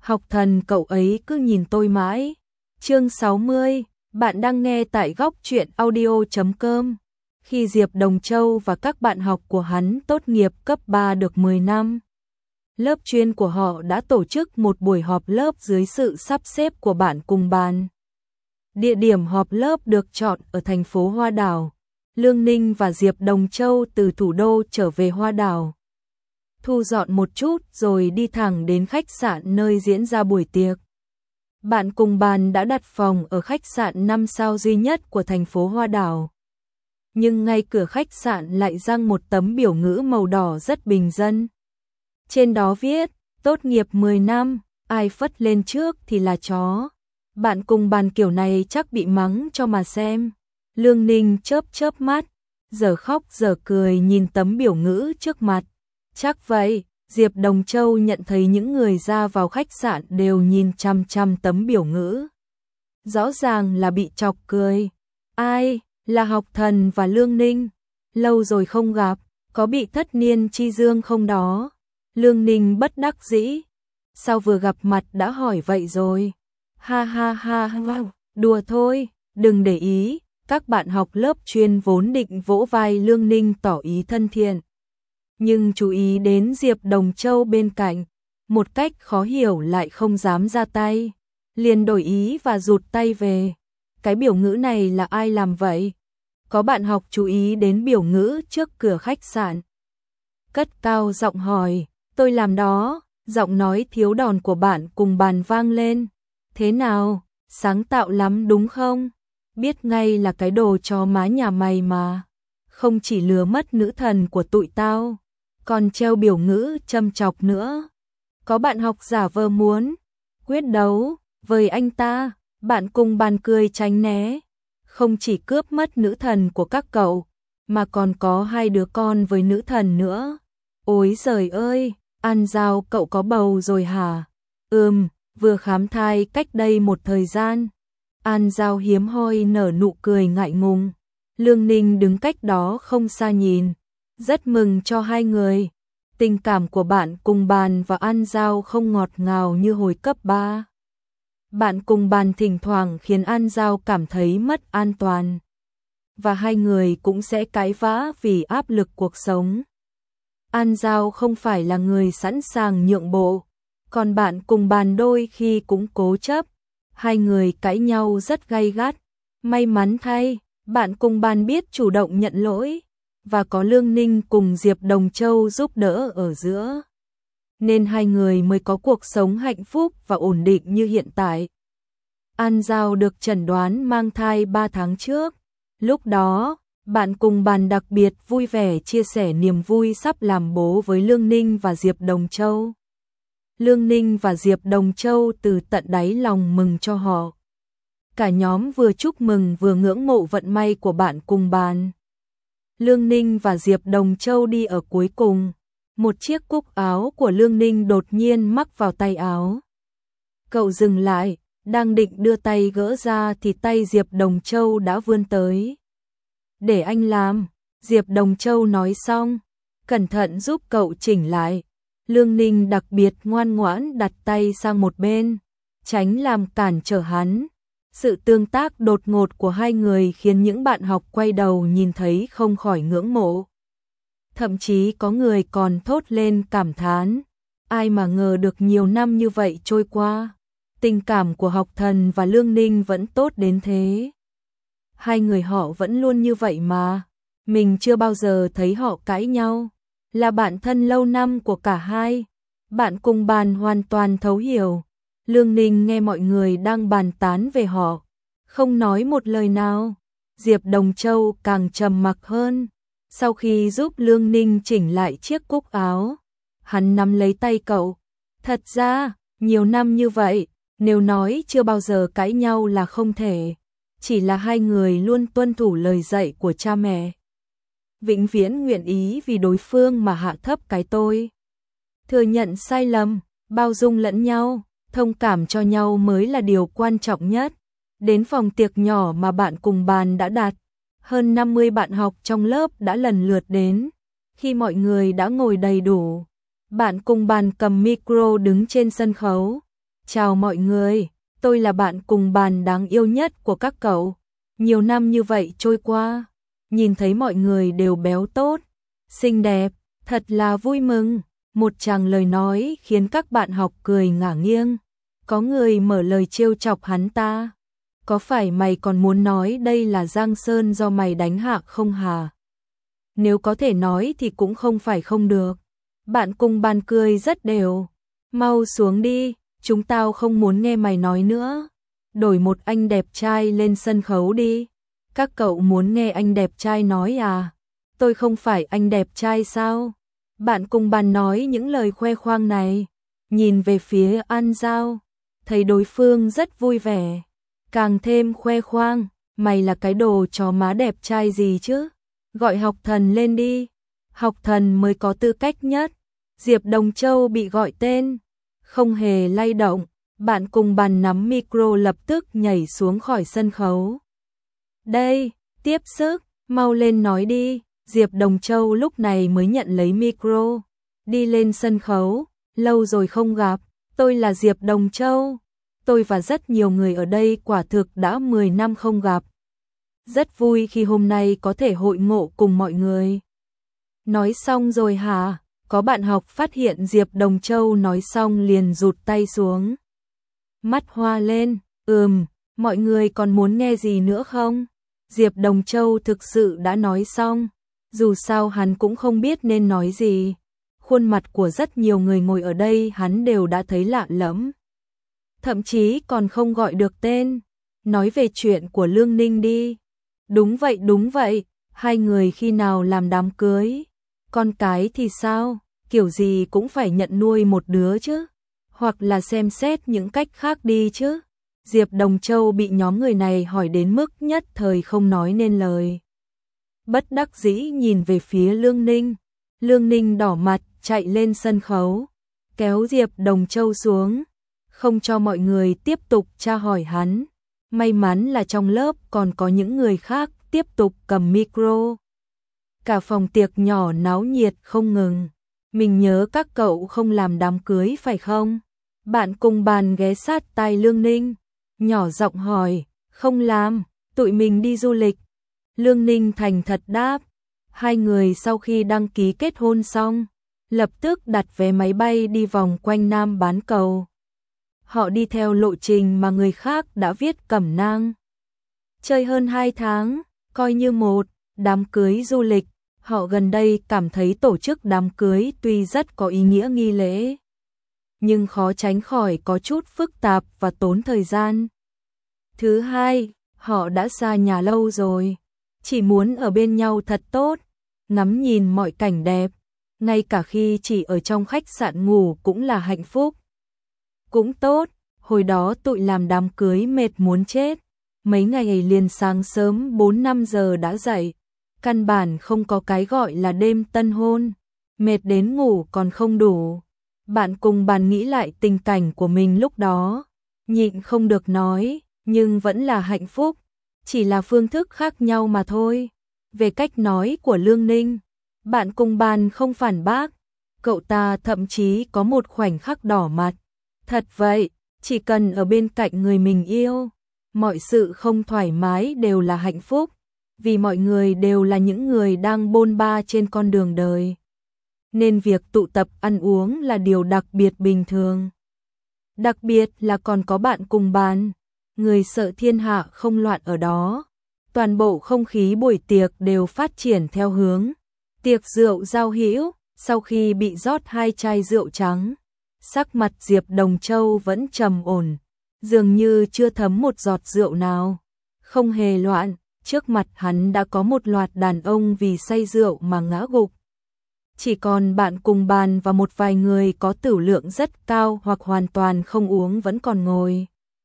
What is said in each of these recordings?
Học thần cậu ấy cứ nhìn tôi mãi. Chương 60, bạn đang nghe tại góc truyện audio.com. Khi Diệp Đồng Châu và các bạn học của hắn tốt nghiệp cấp 3 được 10 năm, lớp chuyên của họ đã tổ chức một buổi họp lớp dưới sự sắp xếp của bạn cùng bàn. Địa điểm họp lớp được chọn ở thành phố Hoa Đào. Lương Ninh và Diệp Đồng Châu từ thủ đô trở về Hoa Đào, thu dọn một chút rồi đi thẳng đến khách sạn nơi diễn ra buổi tiệc. Bạn cùng bàn đã đặt phòng ở khách sạn 5 sao duy nhất của thành phố Hoa Đào. Nhưng ngay cửa khách sạn lại giăng một tấm biểu ngữ màu đỏ rất bình dân. Trên đó viết, tốt nghiệp 10 năm, ai phất lên trước thì là chó. Bạn cùng bàn kiểu này chắc bị mắng cho mà xem. Lương Ninh chớp chớp mắt, giờ khóc giờ cười nhìn tấm biểu ngữ trước mặt. Chắc vậy, Diệp Đồng Châu nhận thấy những người ra vào khách sạn đều nhìn chăm chăm tấm biểu ngữ. Rõ ràng là bị chọc cười. Ai, là Học Thần và Lương Ninh. Lâu rồi không gặp, có bị thất niên chi dương không đó? Lương Ninh bất đắc dĩ. Sao vừa gặp mặt đã hỏi vậy rồi? Ha ha ha ha, đùa thôi, đừng để ý. Các bạn học lớp chuyên vốn định vỗ vai Lương Ninh tỏ ý thân thiện. Nhưng chú ý đến Diệp Đồng Châu bên cạnh, một cách khó hiểu lại không dám ra tay, liền đổi ý và rụt tay về. Cái biểu ngữ này là ai làm vậy? Có bạn học chú ý đến biểu ngữ trước cửa khách sạn, cất cao giọng hỏi, tôi làm đó. Giọng nói thiếu đòn của bạn cùng bàn vang lên. Thế nào, sáng tạo lắm đúng không? Biết ngay là cái đồ chó má nhà mày mà. Không chỉ lừa mất nữ thần của tụi tao, còn treo biểu ngữ châm chọc nữa. Có bạn học giả vờ muốn quyết đấu với anh ta, bạn cùng bàn cười tránh né. Không chỉ cướp mất nữ thần của các cậu, mà còn có 2 đứa con với nữ thần nữa. Ôi giời ơi, An Giao cậu có bầu rồi hả? Vừa khám thai cách đây một thời gian. An Giao hiếm hoi nở nụ cười ngại ngùng. Lương Ninh đứng cách đó không xa nhìn, rất mừng cho hai người. Tình cảm của bạn cùng bàn và An Giao không ngọt ngào như hồi cấp 3. Bạn cùng bàn thỉnh thoảng khiến An Giao cảm thấy mất an toàn. Và hai người cũng sẽ cãi vã vì áp lực cuộc sống. An Giao không phải là người sẵn sàng nhượng bộ, còn bạn cùng bàn đôi khi cũng cố chấp. Hai người cãi nhau rất gay gắt. May mắn thay, bạn cùng bàn biết chủ động nhận lỗi, và có Lương Ninh cùng Diệp Đồng Châu giúp đỡ ở giữa, nên hai người mới có cuộc sống hạnh phúc và ổn định như hiện tại. An Giao được chẩn đoán mang thai 3 tháng trước. Lúc đó, bạn cùng bàn đặc biệt vui vẻ chia sẻ niềm vui sắp làm bố với Lương Ninh và Diệp Đồng Châu. Lương Ninh và Diệp Đồng Châu từ tận đáy lòng mừng cho họ. Cả nhóm vừa chúc mừng vừa ngưỡng mộ vận may của bạn cùng bàn. Lương Ninh và Diệp Đồng Châu đi ở cuối cùng. Một chiếc cúc áo của Lương Ninh đột nhiên mắc vào tay áo. Cậu dừng lại, đang định đưa tay gỡ ra thì tay Diệp Đồng Châu đã vươn tới. Để anh làm, Diệp Đồng Châu nói xong, cẩn thận giúp cậu chỉnh lại. Lương Ninh đặc biệt ngoan ngoãn đặt tay sang một bên, tránh làm cản trở hắn. Sự tương tác đột ngột của hai người khiến những bạn học quay đầu nhìn thấy không khỏi ngưỡng mộ. Thậm chí có người còn thốt lên cảm thán. Ai mà ngờ được nhiều năm như vậy trôi qua, tình cảm của Học Thần và Lương Ninh vẫn tốt đến thế. Hai người họ vẫn luôn như vậy mà. Mình chưa bao giờ thấy họ cãi nhau. Là bạn thân lâu năm của cả hai. Bạn cùng bàn hoàn toàn thấu hiểu. Lương Ninh nghe mọi người đang bàn tán về họ, không nói một lời nào. Diệp Đồng Châu càng trầm mặc hơn. Sau khi giúp Lương Ninh chỉnh lại chiếc cúc áo, hắn nắm lấy tay cậu. Thật ra, nhiều năm như vậy, nếu nói chưa bao giờ cãi nhau là không thể. Chỉ là hai người luôn tuân thủ lời dạy của cha mẹ. Vĩnh viễn nguyện ý vì đối phương mà hạ thấp cái tôi. Thừa nhận sai lầm, bao dung lẫn nhau, thông cảm cho nhau mới là điều quan trọng nhất. Đến phòng tiệc nhỏ mà bạn cùng bàn đã đặt, hơn 50 bạn học trong lớp đã lần lượt đến. Khi mọi người đã ngồi đầy đủ, bạn cùng bàn cầm micro đứng trên sân khấu, Chào mọi người, tôi là bạn cùng bàn đáng yêu nhất của các cậu. Nhiều năm như vậy trôi qua, nhìn thấy mọi người đều béo tốt, xinh đẹp, thật là vui mừng. Một tràng lời nói khiến các bạn học cười ngả nghiêng. Có người mở lời trêu chọc hắn ta. Có phải mày còn muốn nói đây là Giang Sơn do mày đánh hạ không hả? Nếu có thể nói thì cũng không phải không được. Bạn cùng bàn cười rất đều. Mau xuống đi, chúng tao không muốn nghe mày nói nữa. Đổi một anh đẹp trai lên sân khấu đi. Các cậu muốn nghe anh đẹp trai nói à? Tôi không phải anh đẹp trai sao? Bạn cùng bàn nói những lời khoe khoang này. Nhìn về phía An Giao, thấy đối phương rất vui vẻ. Càng thêm khoe khoang, mày là cái đồ chó má đẹp trai gì chứ? Gọi học thần lên đi. Học thần mới có tư cách nhất. Diệp Đồng Châu bị gọi tên, không hề lay động. Bạn cùng bàn nắm micro lập tức nhảy xuống khỏi sân khấu. Đây, tiếp sức, mau lên nói đi. Diệp Đồng Châu lúc này mới nhận lấy micro, đi lên sân khấu. Lâu rồi không gặp, tôi là Diệp Đồng Châu. Tôi và rất nhiều người ở đây quả thực đã 10 năm không gặp. Rất vui khi hôm nay có thể hội ngộ cùng mọi người. Nói xong rồi hả? Có bạn học phát hiện Diệp Đồng Châu nói xong liền rụt tay xuống. Mắt hoa lên, mọi người còn muốn nghe gì nữa không? Diệp Đồng Châu thực sự đã nói xong, dù sao hắn cũng không biết nên nói gì. Khuôn mặt của rất nhiều người ngồi ở đây hắn đều đã thấy lạ lẫm. Thậm chí còn không gọi được tên. Nói về chuyện của Lương Ninh đi. Đúng vậy, hai người khi nào làm đám cưới? Con cái thì sao? Kiểu gì cũng phải nhận nuôi một đứa chứ. Hoặc là xem xét những cách khác đi chứ. Diệp Đồng Châu bị nhóm người này hỏi đến mức nhất thời không nói nên lời. Bất đắc dĩ nhìn về phía Lương Ninh. Lương Ninh đỏ mặt chạy lên sân khấu, kéo Diệp Đồng Châu xuống, không cho mọi người tiếp tục tra hỏi hắn. May mắn là trong lớp còn có những người khác tiếp tục cầm micro. Cả phòng tiệc nhỏ náo nhiệt không ngừng. Mình nhớ các cậu không làm đám cưới phải không? Bạn cùng bàn ghé sát tai Lương Ninh, nhỏ giọng hỏi. Không làm, tụi mình đi du lịch. Lương Ninh thành thật đáp. Hai người sau khi đăng ký kết hôn xong, lập tức đặt vé máy bay đi vòng quanh Nam Bán Cầu. Họ đi theo lộ trình mà người khác đã viết cẩm nang. Chơi hơn 2 tháng, coi như một đám cưới du lịch. Họ gần đây cảm thấy tổ chức đám cưới tuy rất có ý nghĩa nghi lễ, nhưng khó tránh khỏi có chút phức tạp và tốn thời gian. Thứ hai, họ đã xa nhà lâu rồi, chỉ muốn ở bên nhau thật tốt, ngắm nhìn mọi cảnh đẹp, ngay cả khi chỉ ở trong khách sạn ngủ cũng là hạnh phúc. Cũng tốt, hồi đó tụi làm đám cưới mệt muốn chết, mấy ngày liền sáng sớm 4-5 giờ đã dậy, căn bản không có cái gọi là đêm tân hôn, mệt đến ngủ còn không đủ. Bạn cùng bàn nghĩ lại tình cảnh của mình lúc đó, nhịn không được nói, nhưng vẫn là hạnh phúc, chỉ là phương thức khác nhau mà thôi. Về cách nói của Lương Ninh, bạn cùng bàn không phản bác, cậu ta thậm chí có một khoảnh khắc đỏ mặt. Thật vậy, chỉ cần ở bên cạnh người mình yêu, mọi sự không thoải mái đều là hạnh phúc, vì mọi người đều là những người đang bôn ba trên con đường đời. Nên việc tụ tập ăn uống là điều đặc biệt bình thường. Đặc biệt là còn có bạn cùng bàn, người sợ thiên hạ không loạn ở đó. Toàn bộ không khí buổi tiệc đều phát triển theo hướng tiệc rượu giao hữu. Sau khi bị rót 2 chai rượu trắng, sắc mặt Diệp Đồng Châu vẫn trầm ổn, dường như chưa thấm một giọt rượu nào. Không hề loạn, trước mặt hắn đã có một loạt đàn ông vì say rượu mà ngã gục. Chỉ còn bạn cùng bàn và một vài người có tửu lượng rất cao hoặc hoàn toàn không uống vẫn còn ngồi.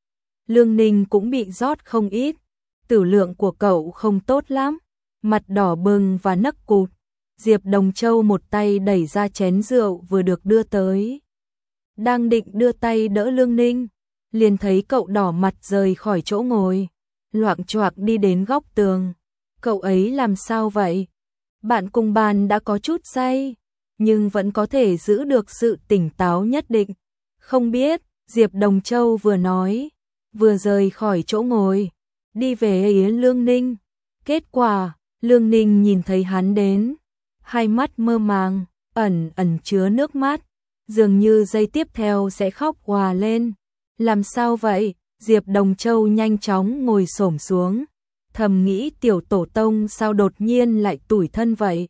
Lương Ninh cũng bị rót không ít, tửu lượng của cậu không tốt lắm, mặt đỏ bừng và nấc cụt. Diệp Đồng Châu một tay đẩy ra chén rượu vừa được đưa tới. Đang định đưa tay đỡ Lương Ninh, liền thấy cậu đỏ mặt rời khỏi chỗ ngồi, loạng choạng đi đến góc tường. Cậu ấy làm sao vậy? Bạn cùng bàn đã có chút say, nhưng vẫn có thể giữ được sự tỉnh táo nhất định. Không biết, Diệp Đồng Châu vừa nói, vừa rời khỏi chỗ ngồi, đi về Yến Lương Ninh. Kết quả, Lương Ninh nhìn thấy hắn đến, hai mắt mơ màng, ẩn ẩn chứa nước mắt, dường như giây tiếp theo sẽ khóc òa lên. Làm sao vậy? Diệp Đồng Châu nhanh chóng ngồi xổm xuống, thầm nghĩ tiểu tổ tông sao đột nhiên lại tủi thân vậy?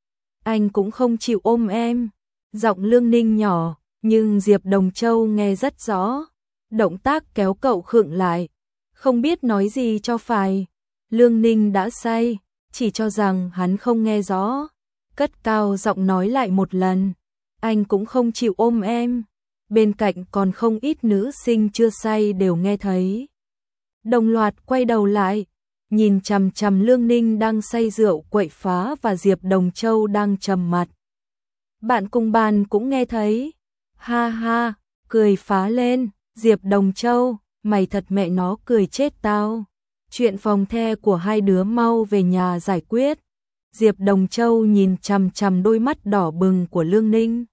Anh cũng không chịu ôm em. Giọng Lương Ninh nhỏ, nhưng Diệp Đồng Châu nghe rất rõ. Động tác kéo cậu khựng lại, không biết nói gì cho phải. Lương Ninh đã say, chỉ cho rằng hắn không nghe rõ, cất cao giọng nói lại một lần, anh cũng không chịu ôm em. Bên cạnh còn không ít nữ sinh chưa say đều nghe thấy. Đồng loạt quay đầu lại, nhìn chằm chằm Lương Ninh đang say rượu quậy phá và Diệp Đồng Châu đang trầm mặt. Bạn cùng bàn cũng nghe thấy. Ha ha, cười phá lên. Diệp Đồng Châu, mày thật mẹ nó cười chết tao. Chuyện phòng the của hai đứa mau về nhà giải quyết. Diệp Đồng Châu nhìn chằm chằm đôi mắt đỏ bừng của Lương Ninh.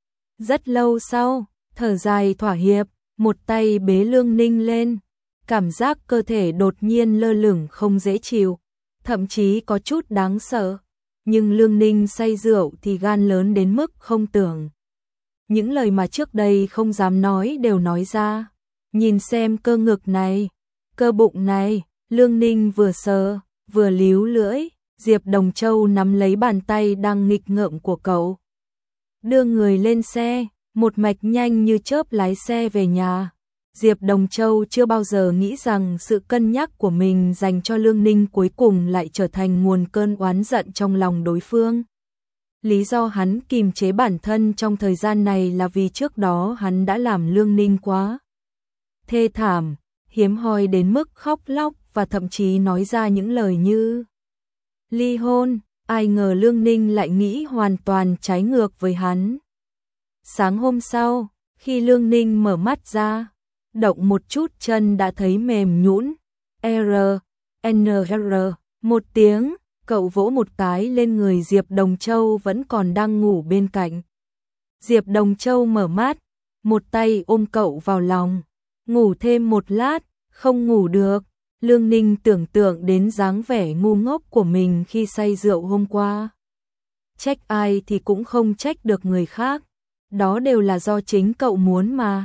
Rất lâu sau, thở dài thỏa hiệp, một tay bế Lương Ninh lên. Cảm giác cơ thể đột nhiên lơ lửng không dễ chịu, thậm chí có chút đáng sợ. Nhưng Lương Ninh say rượu thì gan lớn đến mức không tưởng. Những lời mà trước đây không dám nói đều nói ra. Nhìn xem cơ ngực này, cơ bụng này. Lương Ninh vừa sờ, vừa líu lưỡi. Diệp Đồng Châu nắm lấy bàn tay đang nghịch ngợm của cậu, đưa người lên xe, một mạch nhanh như chớp lái xe về nhà. Diệp Đồng Châu chưa bao giờ nghĩ rằng sự cân nhắc của mình dành cho Lương Ninh cuối cùng lại trở thành nguồn cơn oán giận trong lòng đối phương. Lý do hắn kìm chế bản thân trong thời gian này là vì trước đó hắn đã làm Lương Ninh quá thê thảm, hiếm hoi đến mức khóc lóc và thậm chí nói ra những lời như ly hôn. Ai ngờ Lương Ninh lại nghĩ hoàn toàn trái ngược với hắn. Sáng hôm sau, khi Lương Ninh mở mắt ra, động một chút chân đã thấy mềm nhũn. R.N.R. Một tiếng, cậu vỗ một cái lên người Diệp Đồng Châu vẫn còn đang ngủ bên cạnh. Diệp Đồng Châu mở mắt, một tay ôm cậu vào lòng. Ngủ thêm một lát, không ngủ được. Lương Ninh tưởng tượng đến dáng vẻ ngu ngốc của mình khi say rượu hôm qua. Trách ai thì cũng không trách được người khác. Đó đều là do chính cậu muốn mà.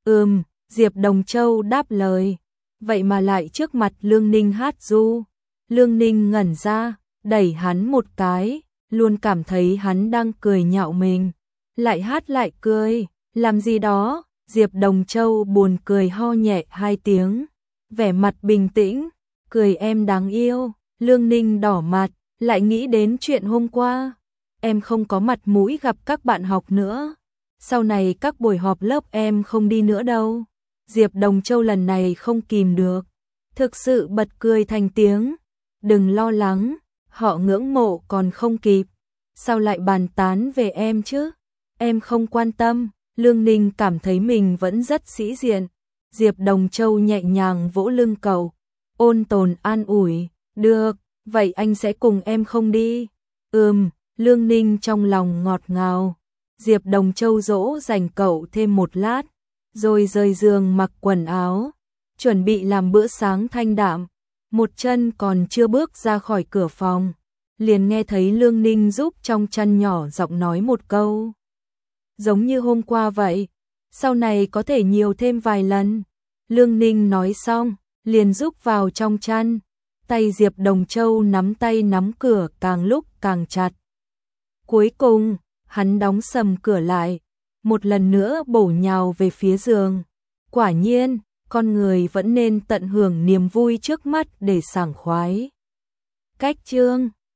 Diệp Đồng Châu đáp lời. Vậy mà lại trước mặt Lương Ninh hát ru. Lương Ninh ngẩn ra, đẩy hắn một cái, luôn cảm thấy hắn đang cười nhạo mình. Lại hát lại cười, làm gì đó. Diệp Đồng Châu buồn cười ho nhẹ hai tiếng, vẻ mặt bình tĩnh, cười em đáng yêu. Lương Ninh đỏ mặt, lại nghĩ đến chuyện hôm qua. Em không có mặt mũi gặp các bạn học nữa. Sau này các buổi họp lớp em không đi nữa đâu. Diệp Đồng Châu lần này không kìm được, thực sự bật cười thành tiếng. Đừng lo lắng, họ ngưỡng mộ còn không kịp. Sao lại bàn tán về em chứ? Em không quan tâm. Lương Ninh cảm thấy mình vẫn rất sĩ diện. Diệp Đồng Châu nhẹ nhàng vỗ lưng cậu, ôn tồn an ủi. Được, vậy anh sẽ cùng em không đi? Lương Ninh trong lòng ngọt ngào. Diệp Đồng Châu dỗ dành cậu thêm một lát, rồi rời giường mặc quần áo, chuẩn bị làm bữa sáng thanh đạm. Một chân còn chưa bước ra khỏi cửa phòng, liền nghe thấy Lương Ninh giúp trong chăn nhỏ giọng nói một câu. Giống như hôm qua vậy, sau này có thể nhiều thêm vài lần. Lương Ninh nói xong, liền giúp vào trong chăn. Tay Diệp Đồng Châu nắm tay nắm cửa càng lúc càng chặt. Cuối cùng, hắn đóng sầm cửa lại, một lần nữa bổ nhào về phía giường. Quả nhiên, con người vẫn nên tận hưởng niềm vui trước mắt để sảng khoái. Cách chương